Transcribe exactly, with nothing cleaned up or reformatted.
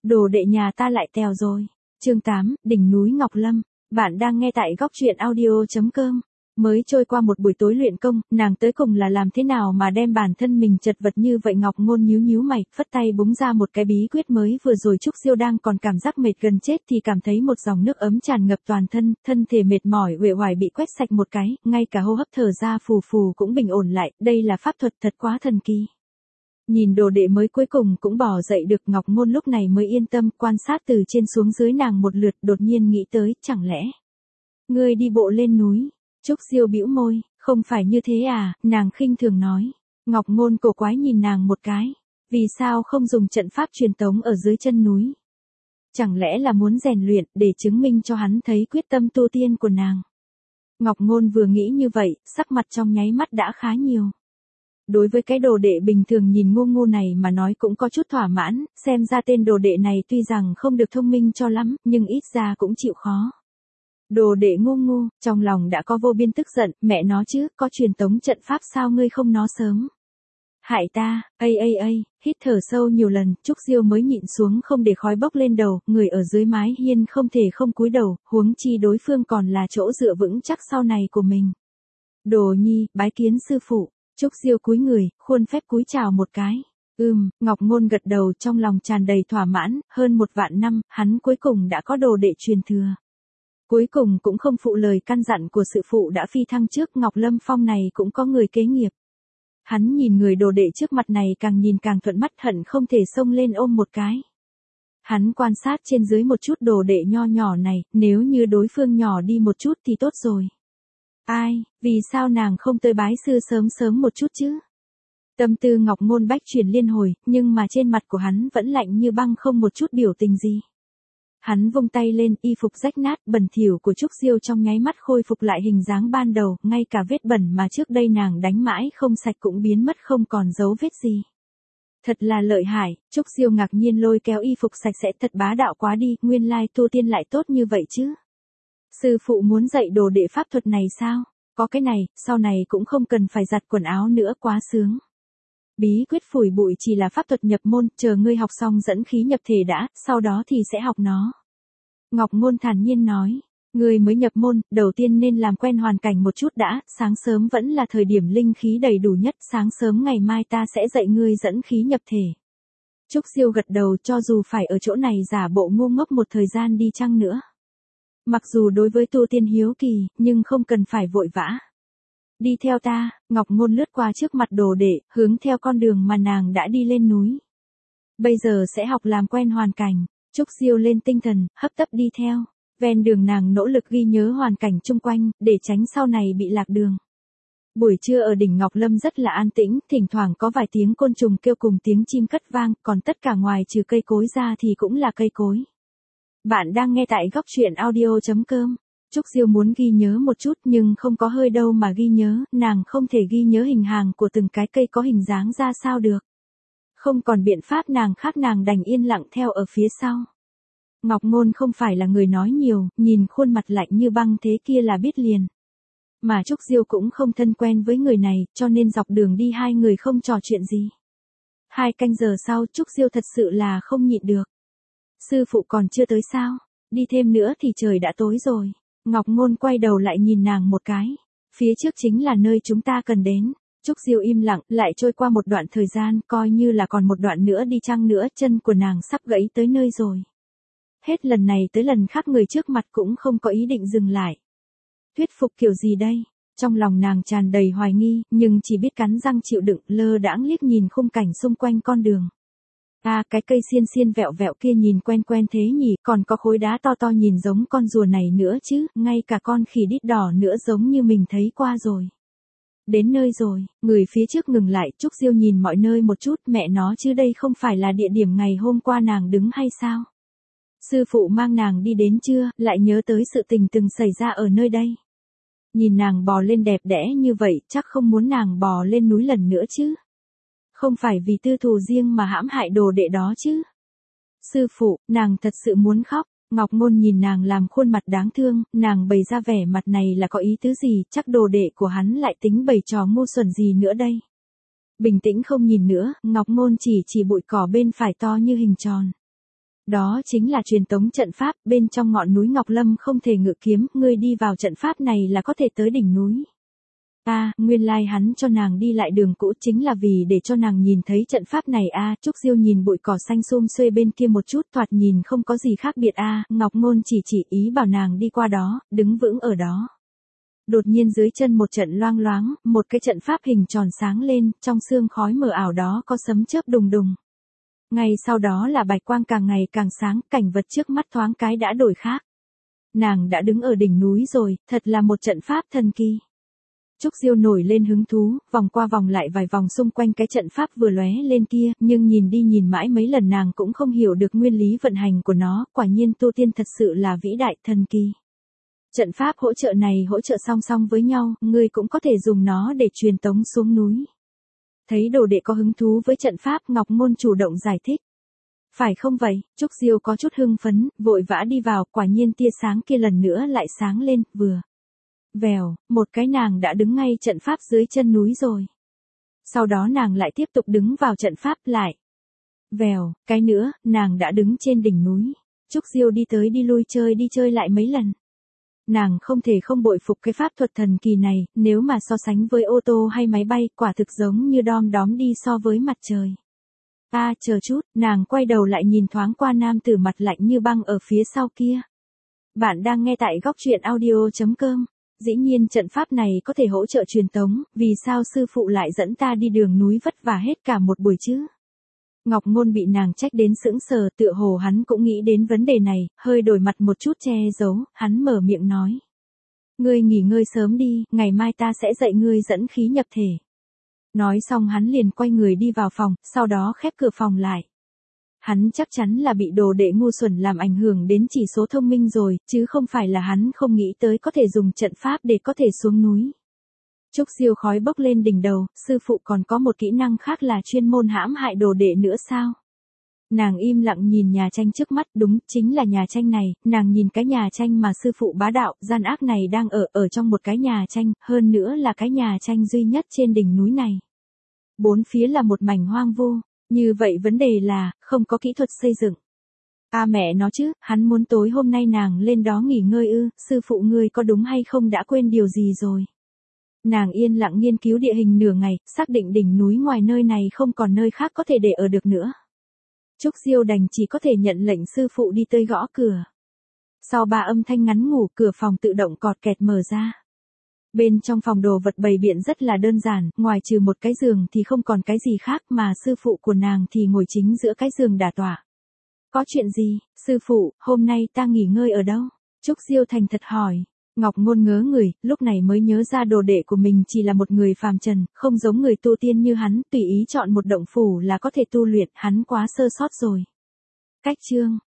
Đồ đệ nhà ta lại tèo rồi. Chương tám, đỉnh núi Ngọc Lâm. Bạn đang nghe tại góc truyện audio.com. Mới trôi qua một buổi tối luyện công, nàng tới cùng là làm thế nào mà đem bản thân mình chật vật như vậy? Ngọc Ngôn nhíu nhíu mày, phất tay búng ra một cái bí quyết mới. Vừa rồi Trúc Diêu đang còn cảm giác mệt gần chết thì cảm thấy một dòng nước ấm tràn ngập toàn thân, thân thể mệt mỏi uể oải bị quét sạch một cái, ngay cả hô hấp thở ra phù phù cũng bình ổn lại. Đây là pháp thuật thật quá thần kỳ. Nhìn đồ đệ mới cuối cùng cũng bỏ dậy được, Ngọc Ngôn lúc này mới yên tâm quan sát từ trên xuống dưới nàng một lượt, đột nhiên nghĩ tới, chẳng lẽ ngươi đi bộ lên núi? Trúc Diêu bĩu môi, không phải như thế à, nàng khinh thường nói. Ngọc Ngôn cổ quái nhìn nàng một cái, vì sao không dùng trận pháp truyền tống ở dưới chân núi? Chẳng lẽ là muốn rèn luyện để chứng minh cho hắn thấy quyết tâm tu tiên của nàng? Ngọc Ngôn vừa nghĩ như vậy, sắc mặt trong nháy mắt đã khá nhiều. Đối với cái đồ đệ bình thường nhìn ngu ngu này mà nói cũng có chút thỏa mãn, xem ra tên đồ đệ này tuy rằng không được thông minh cho lắm, nhưng ít ra cũng chịu khó. Đồ đệ ngu ngu, trong lòng đã có vô biên tức giận, mẹ nó chứ, có truyền tống trận pháp sao ngươi không nói sớm? Hại ta, ây ây ây, hít thở sâu nhiều lần, Trúc Diêu mới nhịn xuống không để khói bốc lên đầu, người ở dưới mái hiên không thể không cúi đầu, huống chi đối phương còn là chỗ dựa vững chắc sau này của mình. Đồ nhi, bái kiến sư phụ. Trúc Diêu cúi người, khuôn phép cúi chào một cái. Ừm, Ngọc Ngôn gật đầu trong lòng tràn đầy thỏa mãn, hơn một vạn năm, hắn cuối cùng đã có đồ đệ truyền thừa. Cuối cùng cũng không phụ lời căn dặn của sự phụ đã phi thăng trước, Ngọc Lâm Phong này cũng có người kế nghiệp. Hắn nhìn người đồ đệ trước mặt này càng nhìn càng thuận mắt, hận không thể xông lên ôm một cái. Hắn quan sát trên dưới một chút đồ đệ nho nhỏ này, nếu như đối phương nhỏ đi một chút thì tốt rồi. Ai, vì sao nàng không tới bái sư sớm sớm một chút chứ? Tâm tư Ngọc Ngôn bách chuyển liên hồi, nhưng mà trên mặt của hắn vẫn lạnh như băng, không một chút biểu tình gì. Hắn vung tay lên, y phục rách nát, bẩn thỉu của Trúc Diêu trong nháy mắt khôi phục lại hình dáng ban đầu, ngay cả vết bẩn mà trước đây nàng đánh mãi không sạch cũng biến mất không còn dấu vết gì. Thật là lợi hại, Trúc Diêu ngạc nhiên lôi kéo y phục sạch sẽ, thật bá đạo quá đi, nguyên lai tu tiên lại tốt như vậy chứ. Sư phụ muốn dạy đồ đệ pháp thuật này sao? Có cái này, sau này cũng không cần phải giặt quần áo nữa, quá sướng. Bí quyết phủi bụi chỉ là pháp thuật nhập môn, chờ ngươi học xong dẫn khí nhập thể đã, sau đó thì sẽ học nó. Ngọc Ngôn thản nhiên nói, ngươi mới nhập môn, đầu tiên nên làm quen hoàn cảnh một chút đã, sáng sớm vẫn là thời điểm linh khí đầy đủ nhất, sáng sớm ngày mai ta sẽ dạy ngươi dẫn khí nhập thể. Trúc Diêu gật đầu, cho dù phải ở chỗ này giả bộ ngu ngốc một thời gian đi chăng nữa. Mặc dù đối với tu tiên hiếu kỳ, nhưng không cần phải vội vã. Đi theo ta, Ngọc Ngôn lướt qua trước mặt đồ đệ, hướng theo con đường mà nàng đã đi lên núi. Bây giờ sẽ học làm quen hoàn cảnh, Trúc Diêu lên tinh thần, hấp tấp đi theo. Ven đường nàng nỗ lực ghi nhớ hoàn cảnh chung quanh, để tránh sau này bị lạc đường. Buổi trưa ở đỉnh Ngọc Lâm rất là an tĩnh, thỉnh thoảng có vài tiếng côn trùng kêu cùng tiếng chim cất vang, còn tất cả ngoài trừ cây cối ra thì cũng là cây cối. Bạn đang nghe tại góc truyện audio.com. Trúc Diêu muốn ghi nhớ một chút nhưng không có hơi đâu mà ghi nhớ, nàng không thể ghi nhớ hình hài của từng cái cây có hình dáng ra sao được. Không còn biện pháp nàng khác, nàng đành yên lặng theo ở phía sau. Ngọc Ngôn không phải là người nói nhiều, nhìn khuôn mặt lạnh như băng thế kia là biết liền. Mà Trúc Diêu cũng không thân quen với người này, cho nên dọc đường đi hai người không trò chuyện gì. Hai canh giờ sau Trúc Diêu thật sự là không nhịn được. Sư phụ còn chưa tới sao? Đi thêm nữa thì trời đã tối rồi. Ngọc Ngôn quay đầu lại nhìn nàng một cái. Phía trước chính là nơi chúng ta cần đến. Trúc Diêu im lặng, lại trôi qua một đoạn thời gian, coi như là còn một đoạn nữa đi chăng nữa, chân của nàng sắp gãy tới nơi rồi. Hết lần này tới lần khác người trước mặt cũng không có ý định dừng lại. Thuyết phục kiểu gì đây? Trong lòng nàng tràn đầy hoài nghi, nhưng chỉ biết cắn răng chịu đựng, lơ đãng liếc nhìn khung cảnh xung quanh con đường. À, cái cây xiên xiên vẹo vẹo kia nhìn quen quen thế nhỉ, còn có khối đá to to nhìn giống con rùa này nữa chứ, ngay cả con khỉ đít đỏ nữa giống như mình thấy qua rồi. Đến nơi rồi, người phía trước ngừng lại, Trúc Diêu nhìn mọi nơi một chút, mẹ nó chứ đây không phải là địa điểm ngày hôm qua nàng đứng hay sao? Sư phụ mang nàng đi đến chưa, lại nhớ tới sự tình từng xảy ra ở nơi đây. Nhìn nàng bò lên đẹp đẽ như vậy, chắc không muốn nàng bò lên núi lần nữa chứ. Không phải vì tư thù riêng mà hãm hại đồ đệ đó chứ. Sư phụ, nàng thật sự muốn khóc. Ngọc Ngôn nhìn nàng làm khuôn mặt đáng thương, nàng bày ra vẻ mặt này là có ý tứ gì, chắc đồ đệ của hắn lại tính bày trò ngu xuẩn gì nữa đây. Bình tĩnh không nhìn nữa, Ngọc Ngôn chỉ chỉ bụi cỏ bên phải to như hình tròn. Đó chính là truyền tống trận pháp, bên trong ngọn núi Ngọc Lâm không thể ngự kiếm, ngươi đi vào trận pháp này là có thể tới đỉnh núi. A, à, nguyên lai like hắn cho nàng đi lại đường cũ chính là vì để cho nàng nhìn thấy trận pháp này a. À, Trúc Diêu nhìn bụi cỏ xanh sum xuê bên kia một chút, thoạt nhìn không có gì khác biệt a. À, Ngọc Ngôn chỉ chỉ ý bảo nàng đi qua đó, đứng vững ở đó. Đột nhiên dưới chân một trận loang loáng, một cái trận pháp hình tròn sáng lên, trong sương khói mờ ảo đó có sấm chớp đùng đùng. Ngay sau đó là bạch quang càng ngày càng sáng, cảnh vật trước mắt thoáng cái đã đổi khác. Nàng đã đứng ở đỉnh núi rồi, thật là một trận pháp thần kỳ. Trúc Diêu nổi lên hứng thú, vòng qua vòng lại vài vòng xung quanh cái trận pháp vừa lóe lên kia, nhưng nhìn đi nhìn mãi mấy lần nàng cũng không hiểu được nguyên lý vận hành của nó, quả nhiên tu tiên thật sự là vĩ đại thần kỳ. Trận pháp hỗ trợ này hỗ trợ song song với nhau, ngươi cũng có thể dùng nó để truyền tống xuống núi. Thấy đồ đệ có hứng thú với trận pháp, Ngọc Ngôn chủ động giải thích. Phải không vậy, Trúc Diêu có chút hưng phấn, vội vã đi vào, quả nhiên tia sáng kia lần nữa lại sáng lên, vừa. Vèo, một cái nàng đã đứng ngay trận pháp dưới chân núi rồi. Sau đó nàng lại tiếp tục đứng vào trận pháp lại. Vèo, cái nữa, nàng đã đứng trên đỉnh núi. Trúc Diêu đi tới đi lui chơi đi chơi lại mấy lần. Nàng không thể không bội phục cái pháp thuật thần kỳ này, nếu mà so sánh với ô tô hay máy bay, quả thực giống như đom đóm đi so với mặt trời. A, à, chờ chút, nàng quay đầu lại nhìn thoáng qua nam tử mặt lạnh như băng ở phía sau kia. Bạn đang nghe tại góc truyện audio chấm com. Dĩ nhiên trận pháp này có thể hỗ trợ truyền tống, vì sao sư phụ lại dẫn ta đi đường núi vất vả hết cả một buổi chứ? Ngọc Ngôn bị nàng trách đến sững sờ, tựa hồ hắn cũng nghĩ đến vấn đề này, hơi đổi mặt một chút che giấu, hắn mở miệng nói. Ngươi nghỉ ngơi sớm đi, ngày mai ta sẽ dạy ngươi dẫn khí nhập thể. Nói xong hắn liền quay người đi vào phòng, sau đó khép cửa phòng lại. Hắn chắc chắn là bị đồ đệ ngu xuẩn làm ảnh hưởng đến chỉ số thông minh rồi, chứ không phải là hắn không nghĩ tới có thể dùng trận pháp để có thể xuống núi. Trúc Diêu khói bốc lên đỉnh đầu, sư phụ còn có một kỹ năng khác là chuyên môn hãm hại đồ đệ nữa sao? Nàng im lặng nhìn nhà tranh trước mắt, đúng, chính là nhà tranh này, nàng nhìn cái nhà tranh mà sư phụ bá đạo, gian ác này đang ở, ở trong một cái nhà tranh, hơn nữa là cái nhà tranh duy nhất trên đỉnh núi này. Bốn phía là một mảnh hoang vu, như vậy vấn đề là, không có kỹ thuật xây dựng. A à mẹ nó chứ, hắn muốn tối hôm nay nàng lên đó nghỉ ngơi ư, sư phụ ngươi có đúng hay không đã quên điều gì rồi? Nàng yên lặng nghiên cứu địa hình nửa ngày, xác định đỉnh núi ngoài nơi này không còn nơi khác có thể để ở được nữa. Trúc Diêu đành chỉ có thể nhận lệnh sư phụ đi tới gõ cửa. Sau ba âm thanh ngắn ngủ, cửa phòng tự động cọt kẹt mở ra. Bên trong phòng đồ vật bày biện rất là đơn giản, ngoài trừ một cái giường thì không còn cái gì khác mà sư phụ của nàng thì ngồi chính giữa cái giường đả tọa. Có chuyện gì, sư phụ, hôm nay ta nghỉ ngơi ở đâu? Trúc Diêu thành thật hỏi. Ngọc Ngôn ngớ người, lúc này mới nhớ ra đồ đệ của mình chỉ là một người phàm trần, không giống người tu tiên như hắn, tùy ý chọn một động phủ là có thể tu luyện, hắn quá sơ sót rồi. Cách chương,